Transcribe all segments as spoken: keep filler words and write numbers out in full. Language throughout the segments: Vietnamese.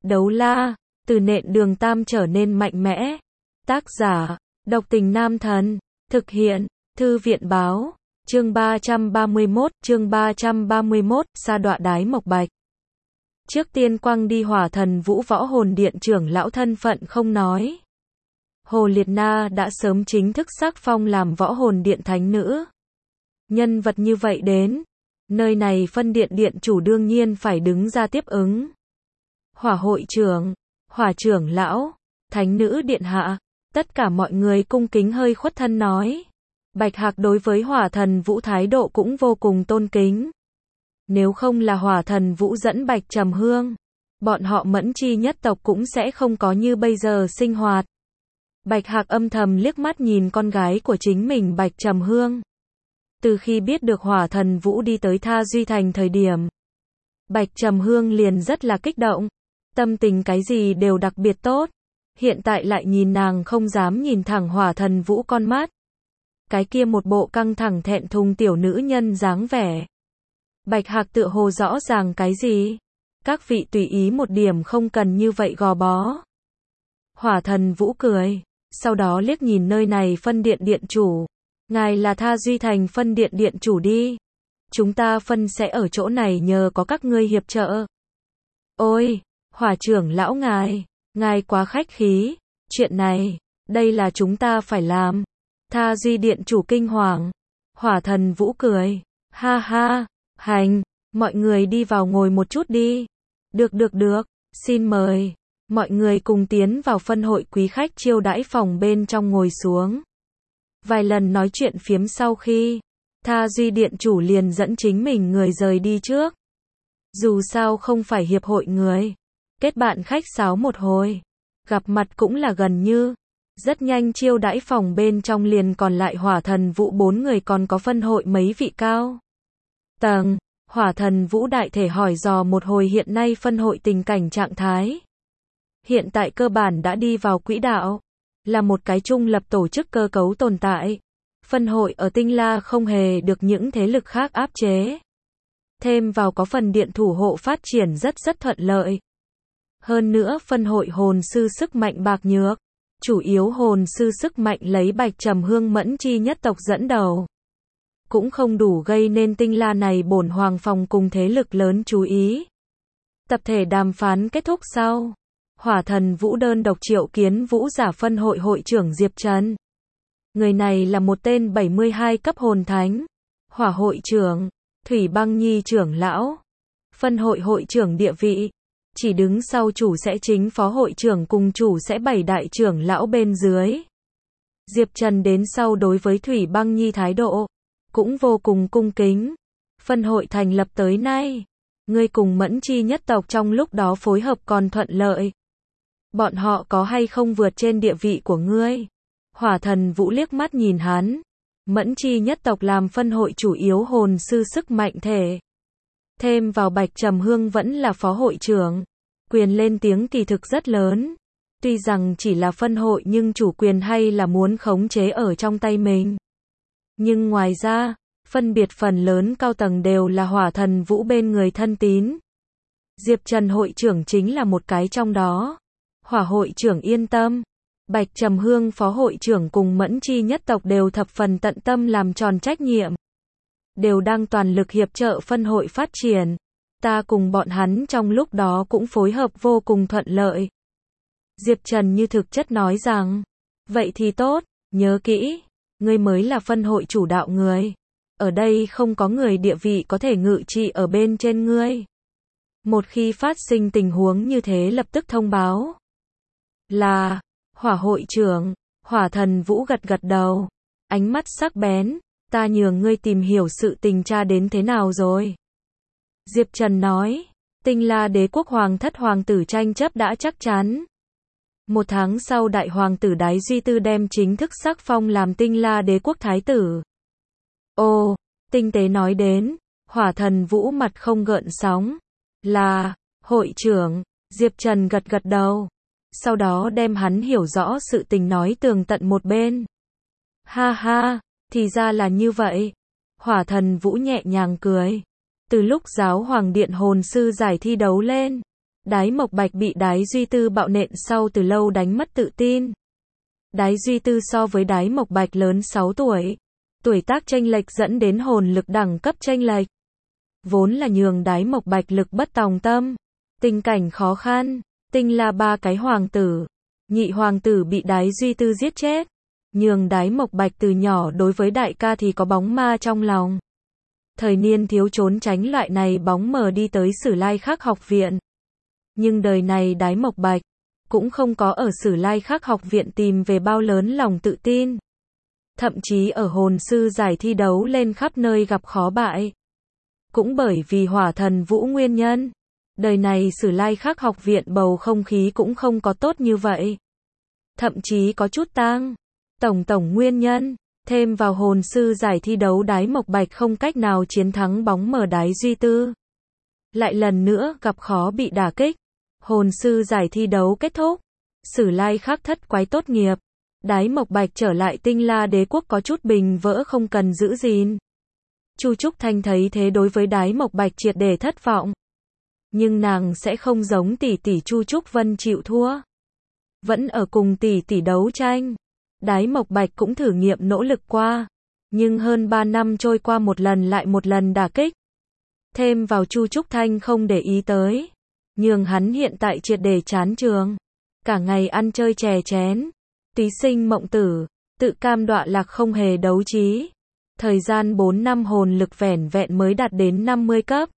Đấu la, từ nện đường tam trở nên mạnh mẽ. Tác giả, độc tình nam thần. Thực hiện, thư viện báo. Chương ba trăm ba mươi mốt, chương ba trăm ba mươi mốt, sa đọa đái mộc bạch. Trước tiên quăng đi hỏa thần vũ võ hồn điện trưởng lão thân phận không nói. Hồ Liệt Na đã sớm chính thức sắc phong làm võ hồn điện thánh nữ. Nhân vật như vậy đến, nơi này phân điện điện chủ đương nhiên phải đứng ra tiếp ứng. Hỏa hội trưởng, hỏa trưởng lão, thánh nữ điện hạ, tất cả mọi người cung kính hơi khuất thân nói. Bạch Hạc đối với hỏa thần vũ thái độ cũng vô cùng tôn kính. Nếu không là hỏa thần vũ dẫn Bạch Trầm Hương, bọn họ Mẫn Chi nhất tộc cũng sẽ không có như bây giờ sinh hoạt. Bạch Hạc âm thầm liếc mắt nhìn con gái của chính mình Bạch Trầm Hương. Từ khi biết được hỏa thần vũ đi tới Tha Duy Thành thời điểm, Bạch Trầm Hương liền rất là kích động. Tâm tình cái gì đều đặc biệt tốt. Hiện tại lại nhìn nàng không dám nhìn thẳng hỏa thần vũ con mắt. Cái kia một bộ căng thẳng thẹn thùng tiểu nữ nhân dáng vẻ. Bạch Hạc tựa hồ rõ ràng cái gì. Các vị tùy ý một điểm, không cần như vậy gò bó. Hỏa thần vũ cười. Sau đó liếc nhìn nơi này phân điện điện chủ. Ngài là Tha Duy Thành phân điện điện chủ đi. Chúng ta phân sẽ ở chỗ này nhờ có các ngươi hiệp trợ. Ôi, hỏa trưởng lão ngài, ngài quá khách khí. Chuyện này, đây là chúng ta phải làm. Tha Duy điện chủ kinh hoàng. Hỏa thần vũ cười. Ha ha, hành, mọi người đi vào ngồi một chút đi. Được được được, xin mời. Mọi người cùng tiến vào phân hội quý khách chiêu đãi phòng bên trong ngồi xuống. Vài lần nói chuyện phiếm sau khi, Tha Duy điện chủ liền dẫn chính mình người rời đi trước. Dù sao không phải hiệp hội người. Kết bạn khách sáo một hồi. Gặp mặt cũng là gần như. Rất nhanh chiêu đãi phòng bên trong liền còn lại hỏa thần vũ bốn người, còn có phân hội mấy vị cao tầng. Hỏa thần vũ đại thể hỏi dò một hồi hiện nay phân hội tình cảnh trạng thái. Hiện tại cơ bản đã đi vào quỹ đạo. Là một cái trung lập tổ chức cơ cấu tồn tại. Phân hội ở Tinh La không hề được những thế lực khác áp chế. Thêm vào có phần điện thủ hộ phát triển rất rất thuận lợi. Hơn nữa phân hội hồn sư sức mạnh bạc nhược. Chủ yếu hồn sư sức mạnh lấy Bạch Trầm Hương Mẫn Chi nhất tộc dẫn đầu. Cũng không đủ gây nên Tinh La này bổn hoàng phòng cùng thế lực lớn chú ý. Tập thể đàm phán kết thúc sau. Hỏa thần vũ đơn độc triệu kiến vũ giả phân hội hội trưởng Diệp Trần. Người này là một tên bảy mươi hai cấp hồn thánh. Hỏa hội trưởng, Thủy Băng Nhi trưởng lão. Phân hội hội trưởng địa vị. Chỉ đứng sau chủ sẽ chính phó hội trưởng cùng chủ sẽ bảy đại trưởng lão bên dưới. Diệp Trần đến sau đối với Thủy Băng Nhi thái độ cũng vô cùng cung kính. Phân hội thành lập tới nay, ngươi cùng Mẫn Chi nhất tộc trong lúc đó phối hợp còn thuận lợi. Bọn họ có hay không vượt trên địa vị của ngươi? Hỏa thần vũ liếc mắt nhìn hắn. Mẫn Chi nhất tộc làm phân hội chủ yếu hồn sư sức mạnh thể. Thêm vào Bạch Trầm Hương vẫn là phó hội trưởng. Quyền lên tiếng kỳ thực rất lớn. Tuy rằng chỉ là phân hội nhưng chủ quyền hay là muốn khống chế ở trong tay mình. Nhưng ngoài ra, phân biệt phần lớn cao tầng đều là hỏa thần vũ bên người thân tín. Diệp Trần hội trưởng chính là một cái trong đó. Hỏa hội trưởng yên tâm. Bạch Trầm Hương phó hội trưởng cùng Mẫn Chi nhất tộc đều thập phần tận tâm làm tròn trách nhiệm. Đều đang toàn lực hiệp trợ phân hội phát triển. Ta cùng bọn hắn trong lúc đó cũng phối hợp vô cùng thuận lợi. Diệp Trần như thực chất nói rằng. Vậy thì tốt, nhớ kỹ. Ngươi mới là phân hội chủ đạo người. Ở đây không có người địa vị có thể ngự trị ở bên trên ngươi. Một khi phát sinh tình huống như thế lập tức thông báo. Là, hỏa hội trưởng, hỏa thần vũ gật gật đầu. Ánh mắt sắc bén, ta nhường ngươi tìm hiểu sự tình tra đến thế nào rồi. Diệp Trần nói, Tinh La đế quốc hoàng thất hoàng tử tranh chấp đã chắc chắn. Một tháng sau đại hoàng tử Đái Duy Tư đem chính thức sắc phong làm Tinh La đế quốc thái tử. Ồ, tinh tế nói đến, hỏa thần vũ mặt không gợn sóng. Là, hội trưởng, Diệp Trần gật gật đầu. Sau đó đem hắn hiểu rõ sự tình nói tường tận một bên. Ha ha, thì ra là như vậy. Hỏa thần vũ nhẹ nhàng cười. Từ lúc giáo hoàng điện hồn sư giải thi đấu lên, Đái Mộc Bạch bị Đái Duy Tư bạo nện sau từ lâu đánh mất tự tin. Đái Duy Tư so với Đái Mộc Bạch lớn sáu tuổi. Tuổi tác chênh lệch dẫn đến hồn lực đẳng cấp chênh lệch. Vốn là nhường Đái Mộc Bạch lực bất tòng tâm. Tình cảnh khó khăn. Tinh La ba cái hoàng tử. Nhị hoàng tử bị Đái Duy Tư giết chết. Nhường Đái Mộc Bạch từ nhỏ đối với đại ca thì có bóng ma trong lòng. Thời niên thiếu trốn tránh loại này bóng mờ đi tới Sử Lai Khắc học viện. Nhưng đời này Đái Mộc Bạch cũng không có ở Sử Lai Khắc học viện tìm về bao lớn lòng tự tin. Thậm chí ở hồn sư giải thi đấu lên khắp nơi gặp khó bại. Cũng bởi vì Hỏa Thần Vũ nguyên nhân. Đời này Sử Lai Khắc học viện bầu không khí cũng không có tốt như vậy. Thậm chí có chút tang. Tổng tổng nguyên nhân. Thêm vào hồn sư giải thi đấu Đái Mộc Bạch không cách nào chiến thắng bóng mờ Đái Duy Tư. Lại lần nữa gặp khó bị đả kích. Hồn sư giải thi đấu kết thúc. Sử Lai Khắc thất quái tốt nghiệp. Đái Mộc Bạch trở lại Tinh La Đế quốc có chút bình vỡ không cần giữ gìn. Chu Trúc Thanh thấy thế đối với Đái Mộc Bạch triệt để thất vọng. Nhưng nàng sẽ không giống tỷ tỷ Chu Trúc Vân chịu thua. Vẫn ở cùng tỷ tỷ đấu tranh. Đái Mộc Bạch cũng thử nghiệm nỗ lực qua. Nhưng hơn ba năm trôi qua một lần lại một lần đả kích. Thêm vào Chu Trúc Thanh không để ý tới. Nhường hắn hiện tại triệt để chán trường. Cả ngày ăn chơi chè chén. Tí sinh mộng tử. Tự cam đọa lạc không hề đấu trí. Thời gian bốn năm hồn lực vẻn vẹn mới đạt đến năm mươi cấp.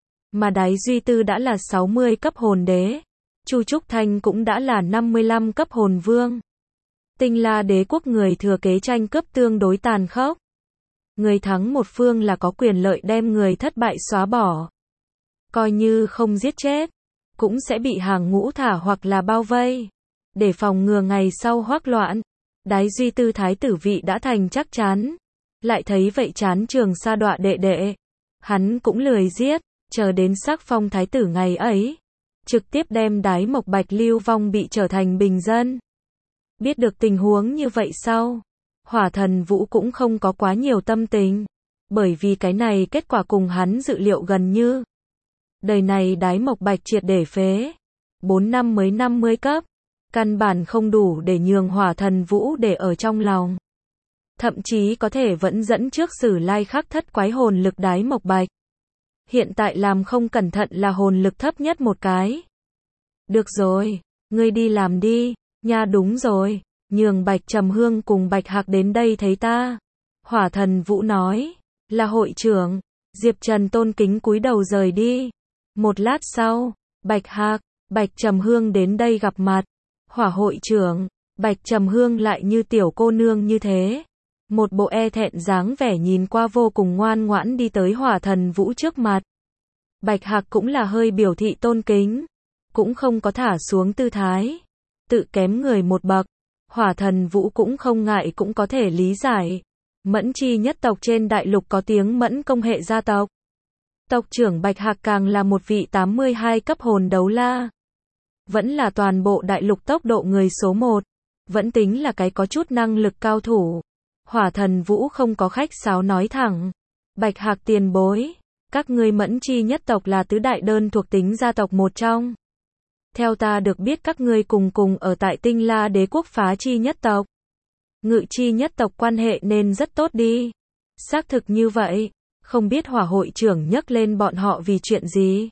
Mà Đái Duy Tư đã là sáu mươi cấp hồn đế. Chu Trúc Thanh cũng đã là năm mươi lăm cấp hồn vương. Tinh La Đế quốc người thừa kế tranh cướp tương đối tàn khốc. Người thắng một phương là có quyền lợi đem người thất bại xóa bỏ. Coi như không giết chết, cũng sẽ bị hàng ngũ thả hoặc là bao vây. Để phòng ngừa ngày sau hoắc loạn, Đái Duy Tư thái tử vị đã thành chắc chắn. Lại thấy vậy chán trường sa đọa đệ đệ. Hắn cũng lười giết, chờ đến sắc phong thái tử ngày ấy. Trực tiếp đem Đái Mộc Bạch lưu vong bị trở thành bình dân. Biết được tình huống như vậy sau, Hỏa Thần Vũ cũng không có quá nhiều tâm tình. Bởi vì cái này kết quả cùng hắn dự liệu gần như. Đời này Đái Mộc Bạch triệt để phế. bốn năm mới năm mươi cấp. Căn bản không đủ để nhường Hỏa Thần Vũ để ở trong lòng. Thậm chí có thể vẫn dẫn trước Sử Lai Khắc thất quái hồn lực Đái Mộc Bạch. Hiện tại làm không cẩn thận là hồn lực thấp nhất một cái. Được rồi, ngươi đi làm đi. Nha đúng rồi, nhường Bạch Trầm Hương cùng Bạch Hạc đến đây thấy ta. Hỏa Thần Vũ nói, là hội trưởng. Diệp Trần tôn kính cúi đầu rời đi. Một lát sau, Bạch Hạc, Bạch Trầm Hương đến đây gặp mặt. Hỏa hội trưởng, Bạch Trầm Hương lại như tiểu cô nương như thế. Một bộ e thẹn dáng vẻ nhìn qua vô cùng ngoan ngoãn đi tới Hỏa Thần Vũ trước mặt. Bạch Hạc cũng là hơi biểu thị tôn kính. Cũng không có thả xuống tư thái. Tự kém người một bậc. Hỏa Thần Vũ cũng không ngại cũng có thể lý giải. Mẫn chi nhất tộc trên đại lục có tiếng Mẫn công hệ gia tộc. Tộc trưởng Bạch Hạc càng là một vị tám mươi hai cấp hồn đấu la. Vẫn là toàn bộ đại lục tốc độ người số một. Vẫn tính là cái có chút năng lực cao thủ. Hỏa Thần Vũ không có khách sáo nói thẳng. Bạch Hạc tiền bối. Các ngươi Mẫn chi nhất tộc là tứ đại đơn thuộc tính gia tộc một trong. Theo ta được biết các ngươi cùng cùng ở tại Tinh La Đế quốc phá chi nhất tộc. Ngự chi nhất tộc quan hệ nên rất tốt đi. Xác thực như vậy. Không biết Hỏa hội trưởng nhắc lên bọn họ vì chuyện gì?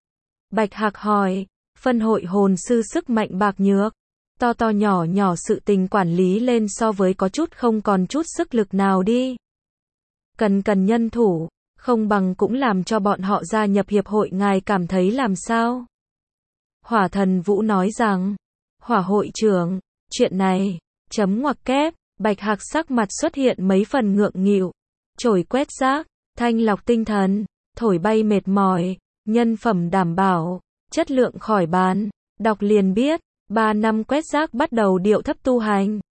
Bạch Hạc hỏi. Phân hội hồn sư sức mạnh bạc nhược. To to nhỏ nhỏ sự tình quản lý lên so với có chút không còn chút sức lực nào đi. Cần cần nhân thủ. Không bằng cũng làm cho bọn họ gia nhập hiệp hội ngài cảm thấy làm sao? Hỏa Thần Vũ nói rằng. Hỏa hội trưởng. Chuyện này. Chấm ngoặc kép. Bạch Hạc sắc mặt xuất hiện mấy phần ngượng nghịu. Chổi quét rác. Thanh lọc tinh thần. Thổi bay mệt mỏi. Nhân phẩm đảm bảo. Chất lượng khỏi bàn. Đọc liền biết. Ba năm quét rác bắt đầu điệu thấp tu hành.